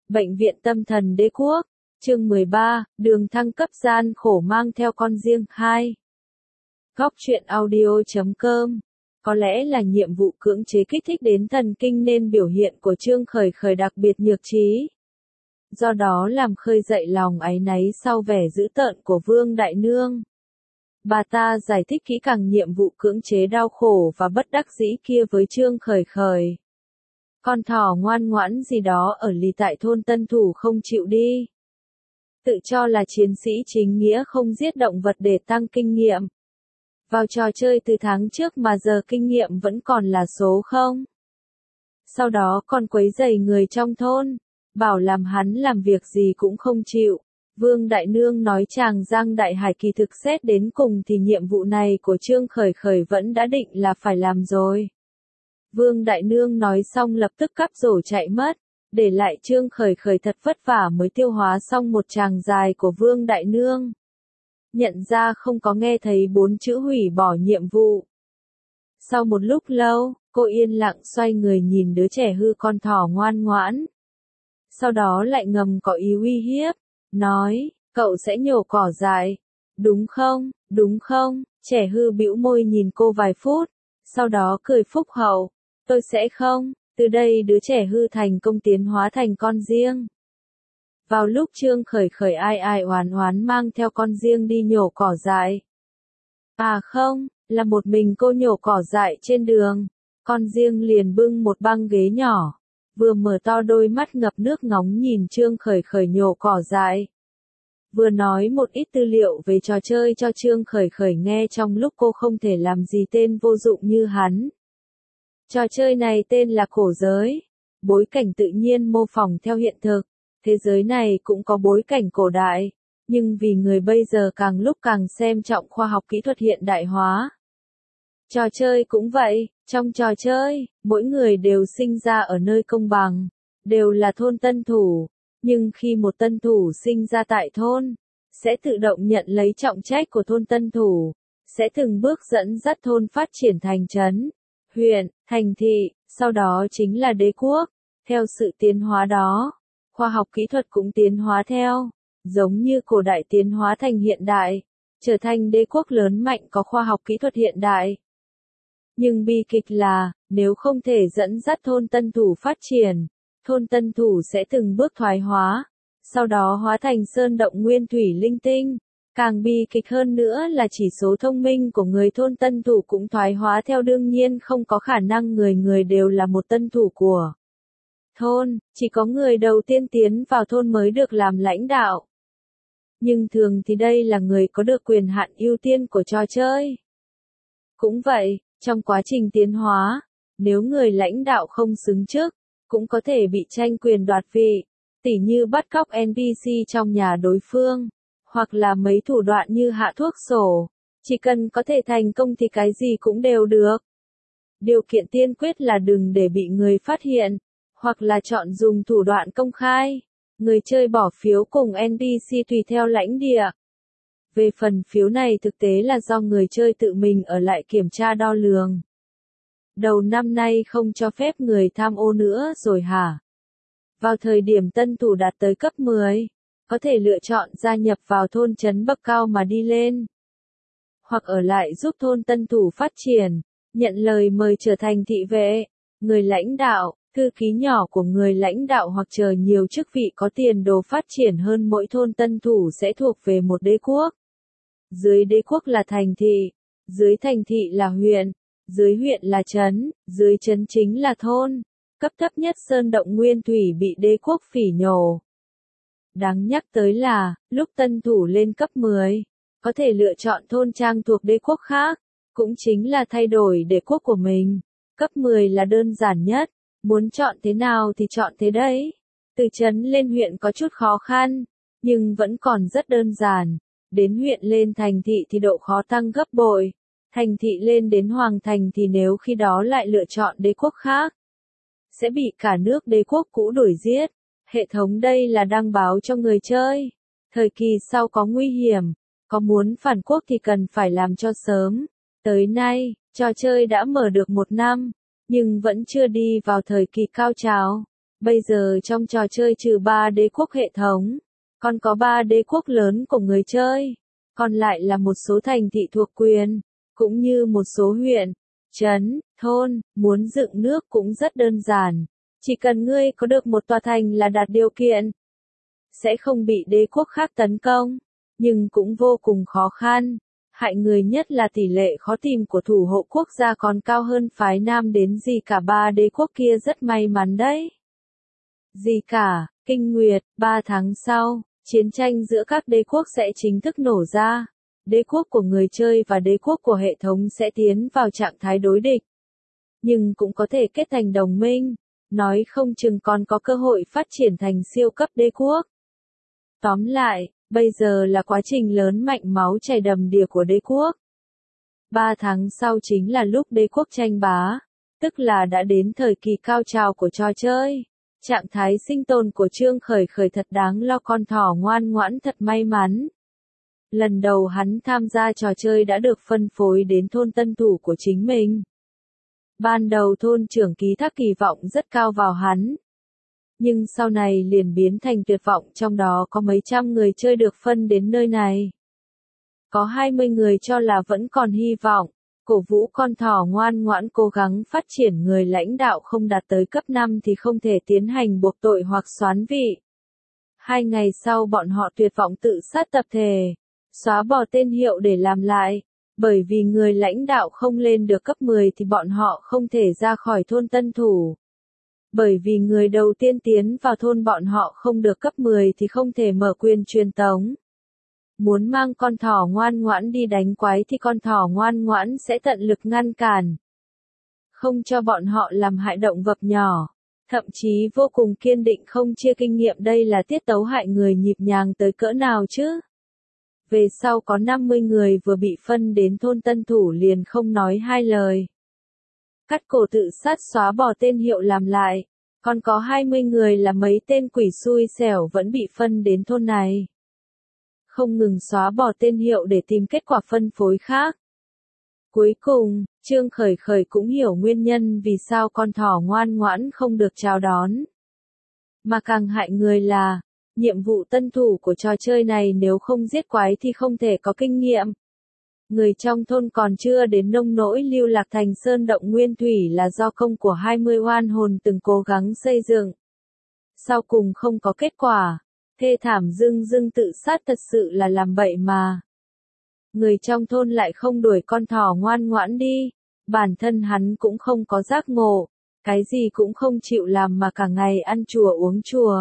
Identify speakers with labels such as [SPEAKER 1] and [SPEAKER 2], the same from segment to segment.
[SPEAKER 1] Bệnh viện tâm thần đế quốc, chương 13, đường thăng cấp gian khổ mang theo con riêng 2. Góc truyện audio.com. Có lẽ là nhiệm vụ cưỡng chế kích thích đến thần kinh nên biểu hiện của Trương Khởi Khởi đặc biệt nhược trí. Do đó làm khơi dậy lòng áy náy sau vẻ dữ tợn của Vương Đại Nương. Bà ta giải thích kỹ càng nhiệm vụ cưỡng chế đau khổ và bất đắc dĩ kia với Trương Khởi Khởi. Con thỏ ngoan ngoãn gì đó ở lì tại thôn Tân Thủ không chịu đi. Tự cho là chiến sĩ chính nghĩa không giết động vật để tăng kinh nghiệm. Vào trò chơi từ tháng trước mà giờ kinh nghiệm vẫn còn là số 0. Sau đó còn quấy rầy người trong thôn, bảo làm hắn làm việc gì cũng không chịu. Vương Đại Nương nói chàng Giang Đại Hải kỳ thực xét đến cùng thì nhiệm vụ này của Trương Khởi Khởi vẫn đã định là phải làm rồi. Vương Đại Nương nói xong lập tức cắp rổ chạy mất, để lại Trương Khởi Khởi thật vất vả mới tiêu hóa xong một tràng dài của Vương Đại Nương. Nhận ra không có nghe thấy 4 chữ hủy bỏ nhiệm vụ. Sau một lúc lâu, cô yên lặng xoay người nhìn đứa trẻ hư con thỏ ngoan ngoãn. Sau đó lại ngầm có ý uy hiếp, nói, cậu sẽ nhổ cỏ dại, đúng không, trẻ hư bĩu môi nhìn cô vài phút, sau đó cười phúc hậu, tôi sẽ không, từ đây đứa trẻ hư thành công tiến hóa thành con riêng. Vào lúc Trương Khởi Khởi ai oán oán mang theo con riêng đi nhổ cỏ dại. À không, là một mình cô nhổ cỏ dại trên đường, con riêng liền bưng một băng ghế nhỏ, vừa mở to đôi mắt ngập nước ngóng nhìn Trương Khởi Khởi nhổ cỏ dại. Vừa nói một ít tư liệu về trò chơi cho Trương Khởi Khởi nghe trong lúc cô không thể làm gì tên vô dụng như hắn. Trò chơi này tên là cổ giới, bối cảnh tự nhiên mô phỏng theo hiện thực, thế giới này cũng có bối cảnh cổ đại, nhưng vì người bây giờ càng lúc càng xem trọng khoa học kỹ thuật hiện đại hóa. Trò chơi cũng vậy, trong trò chơi, mỗi người đều sinh ra ở nơi công bằng, đều là thôn tân thủ, nhưng khi một tân thủ sinh ra tại thôn, sẽ tự động nhận lấy trọng trách của thôn tân thủ, sẽ từng bước dẫn dắt thôn phát triển thành trấn, huyện, thành thị, sau đó chính là đế quốc. Theo sự tiến hóa đó, khoa học kỹ thuật cũng tiến hóa theo, giống như cổ đại tiến hóa thành hiện đại, trở thành đế quốc lớn mạnh có khoa học kỹ thuật hiện đại. Nhưng bi kịch là, nếu không thể dẫn dắt thôn tân thủ phát triển, thôn tân thủ sẽ từng bước thoái hóa, sau đó hóa thành sơn động nguyên thủy linh tinh. Càng bi kịch hơn nữa là chỉ số thông minh của người thôn tân thủ cũng thoái hóa theo, đương nhiên không có khả năng người người đều là một tân thủ của thôn, chỉ có người đầu tiên tiến vào thôn mới được làm lãnh đạo. Nhưng thường thì đây là người có được quyền hạn ưu tiên của trò chơi. Cũng vậy, trong quá trình tiến hóa, nếu người lãnh đạo không xứng chức, cũng có thể bị tranh quyền đoạt vị, tỉ như bắt cóc NPC trong nhà đối phương, hoặc là mấy thủ đoạn như hạ thuốc sổ, chỉ cần có thể thành công thì cái gì cũng đều được. Điều kiện tiên quyết là đừng để bị người phát hiện, hoặc là chọn dùng thủ đoạn công khai. Người chơi bỏ phiếu cùng NPC tùy theo lãnh địa. Về phần phiếu này thực tế là do người chơi tự mình ở lại kiểm tra đo lường. Đầu năm nay không cho phép người tham ô nữa rồi hả? Vào thời điểm tân thủ đạt tới cấp 10, có thể lựa chọn gia nhập vào thôn trấn bậc cao mà đi lên. Hoặc ở lại giúp thôn tân thủ phát triển, nhận lời mời trở thành thị vệ, người lãnh đạo, thư ký nhỏ của người lãnh đạo hoặc chờ nhiều chức vị có tiền đồ phát triển hơn. Mỗi thôn tân thủ sẽ thuộc về một đế quốc. Dưới đế quốc là thành thị, dưới thành thị là huyện, dưới huyện là trấn, dưới trấn chính là thôn. Cấp thấp nhất sơn động nguyên thủy bị đế quốc phỉ nhổ. Đáng nhắc tới là, lúc tân thủ lên cấp 10, có thể lựa chọn thôn trang thuộc đế quốc khác, cũng chính là thay đổi đế quốc của mình. Cấp 10 là đơn giản nhất, muốn chọn thế nào thì chọn thế đấy. Từ trấn lên huyện có chút khó khăn, nhưng vẫn còn rất đơn giản. Đến huyện lên thành thị thì độ khó tăng gấp bội. Thành thị lên đến hoàng thành thì nếu khi đó lại lựa chọn đế quốc khác, sẽ bị cả nước đế quốc cũ đuổi giết. Hệ thống đây là đăng báo cho người chơi. Thời kỳ sau có nguy hiểm, có muốn phản quốc thì cần phải làm cho sớm. Tới nay, trò chơi đã mở được 1 năm, nhưng vẫn chưa đi vào thời kỳ cao trào. Bây giờ trong trò chơi trừ 3 đế quốc hệ thống, còn có 3 đế quốc lớn của người chơi, còn lại là một số thành thị thuộc quyền, cũng như một số huyện, trấn, thôn. Muốn dựng nước cũng rất đơn giản, chỉ cần ngươi có được một tòa thành là đạt điều kiện, sẽ không bị đế quốc khác tấn công, nhưng cũng vô cùng khó khăn. Hại người nhất là tỷ lệ khó tìm của thủ hộ quốc gia còn cao hơn phái Nam đến gì cả. 3 đế quốc kia rất may mắn đấy. Gì cả, Kinh Nguyệt, 3 tháng sau, chiến tranh giữa các đế quốc sẽ chính thức nổ ra. Đế quốc của người chơi và đế quốc của hệ thống sẽ tiến vào trạng thái đối địch. Nhưng cũng có thể kết thành đồng minh, nói không chừng còn có cơ hội phát triển thành siêu cấp đế quốc. Tóm lại, bây giờ là quá trình lớn mạnh máu chảy đầm đìa của đế quốc. 3 tháng sau chính là lúc đế quốc tranh bá, tức là đã đến thời kỳ cao trào của trò chơi. Trạng thái sinh tồn của Trương Khởi Khởi thật đáng lo, con thỏ ngoan ngoãn thật may mắn. Lần đầu hắn tham gia trò chơi đã được phân phối đến thôn tân thủ của chính mình. Ban đầu thôn trưởng ký thác kỳ vọng rất cao vào hắn. Nhưng sau này liền biến thành tuyệt vọng, trong đó có mấy trăm người chơi được phân đến nơi này. Có 20 người cho là vẫn còn hy vọng, cổ vũ con thỏ ngoan ngoãn cố gắng phát triển. Người lãnh đạo không đạt tới cấp 5 thì không thể tiến hành buộc tội hoặc soán vị. 2 ngày sau bọn họ tuyệt vọng tự sát tập thể, xóa bỏ tên hiệu để làm lại. Bởi vì người lãnh đạo không lên được cấp 10 thì bọn họ không thể ra khỏi thôn tân thủ. Bởi vì người đầu tiên tiến vào thôn bọn họ không được cấp 10 thì không thể mở quyền truyền tống. Muốn mang con thỏ ngoan ngoãn đi đánh quái thì con thỏ ngoan ngoãn sẽ tận lực ngăn cản, không cho bọn họ làm hại động vật nhỏ. Thậm chí vô cùng kiên định không chia kinh nghiệm. Đây là tiết tấu hại người nhịp nhàng tới cỡ nào chứ? Về sau có 50 người vừa bị phân đến thôn tân thủ liền không nói hai lời. Cắt cổ tự sát, xóa bỏ tên hiệu làm lại. Còn có 20 người là mấy tên quỷ xui xẻo vẫn bị phân đến thôn này. Không ngừng xóa bỏ tên hiệu để tìm kết quả phân phối khác. Cuối cùng, Trương Khởi Khởi cũng hiểu nguyên nhân vì sao con thỏ ngoan ngoãn không được chào đón. Mà càng hại người là, nhiệm vụ tân thủ của trò chơi này nếu không giết quái thì không thể có kinh nghiệm. Người trong thôn còn chưa đến nông nỗi lưu lạc thành sơn động nguyên thủy là do công của 20 oan hồn từng cố gắng xây dựng. Sau cùng không có kết quả, thê thảm dưng dưng tự sát, thật sự là làm bậy mà. Người trong thôn lại không đuổi con thỏ ngoan ngoãn đi, bản thân hắn cũng không có giác ngộ, cái gì cũng không chịu làm mà cả ngày ăn chùa uống chùa.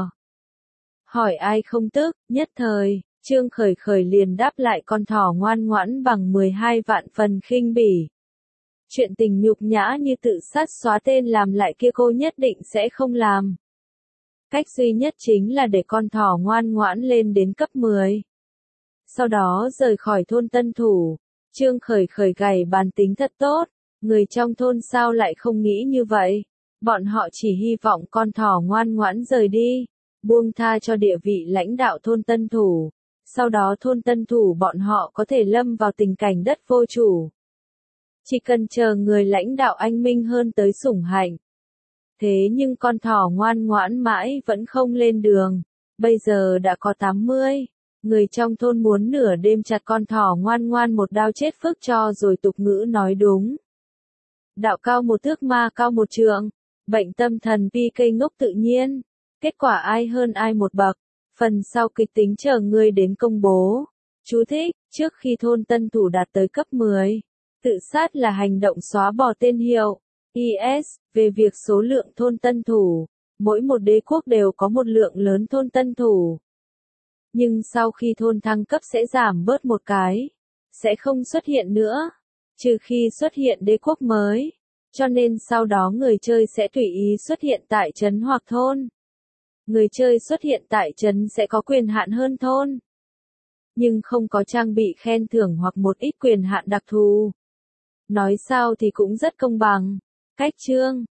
[SPEAKER 1] Hỏi ai không tức, nhất thời, Trương Khởi Khởi liền đáp lại con thỏ ngoan ngoãn bằng 12 vạn phần khinh bỉ. Chuyện tình nhục nhã như tự sát xóa tên làm lại kia cô nhất định sẽ không làm. Cách duy nhất chính là để con thỏ ngoan ngoãn lên đến cấp 10. Sau đó rời khỏi thôn tân thủ. Trương Khởi Khởi gảy bàn tính thật tốt, người trong thôn sao lại không nghĩ như vậy. Bọn họ chỉ hy vọng con thỏ ngoan ngoãn rời đi, buông tha cho địa vị lãnh đạo thôn tân thủ. Sau đó thôn tân thủ bọn họ có thể lâm vào tình cảnh đất vô chủ. Chỉ cần chờ người lãnh đạo anh minh hơn tới sủng hạnh. Thế nhưng con thỏ ngoan ngoãn mãi vẫn không lên đường. Bây giờ đã có 80. Người trong thôn muốn nửa đêm chặt con thỏ ngoan ngoan một đao chết phước cho rồi. Tục ngữ nói đúng. Đạo cao một thước ma cao một trượng. Bệnh tâm thần pi cây ngốc tự nhiên. Kết quả ai hơn ai một bậc. Phần sau kịch tính chờ ngươi đến công bố. Chú thích, trước khi thôn tân thủ đạt tới cấp 10, tự sát là hành động xóa bỏ tên hiệu. IS, về việc số lượng thôn tân thủ, mỗi một đế quốc đều có một lượng lớn thôn tân thủ. Nhưng sau khi thôn thăng cấp sẽ giảm bớt một cái, sẽ không xuất hiện nữa, trừ khi xuất hiện đế quốc mới. Cho nên sau đó người chơi sẽ tùy ý xuất hiện tại trấn hoặc thôn. Người chơi xuất hiện tại trấn sẽ có quyền hạn hơn thôn, nhưng không có trang bị khen thưởng hoặc một ít quyền hạn đặc thù. Nói sao thì cũng rất công bằng. Cách chương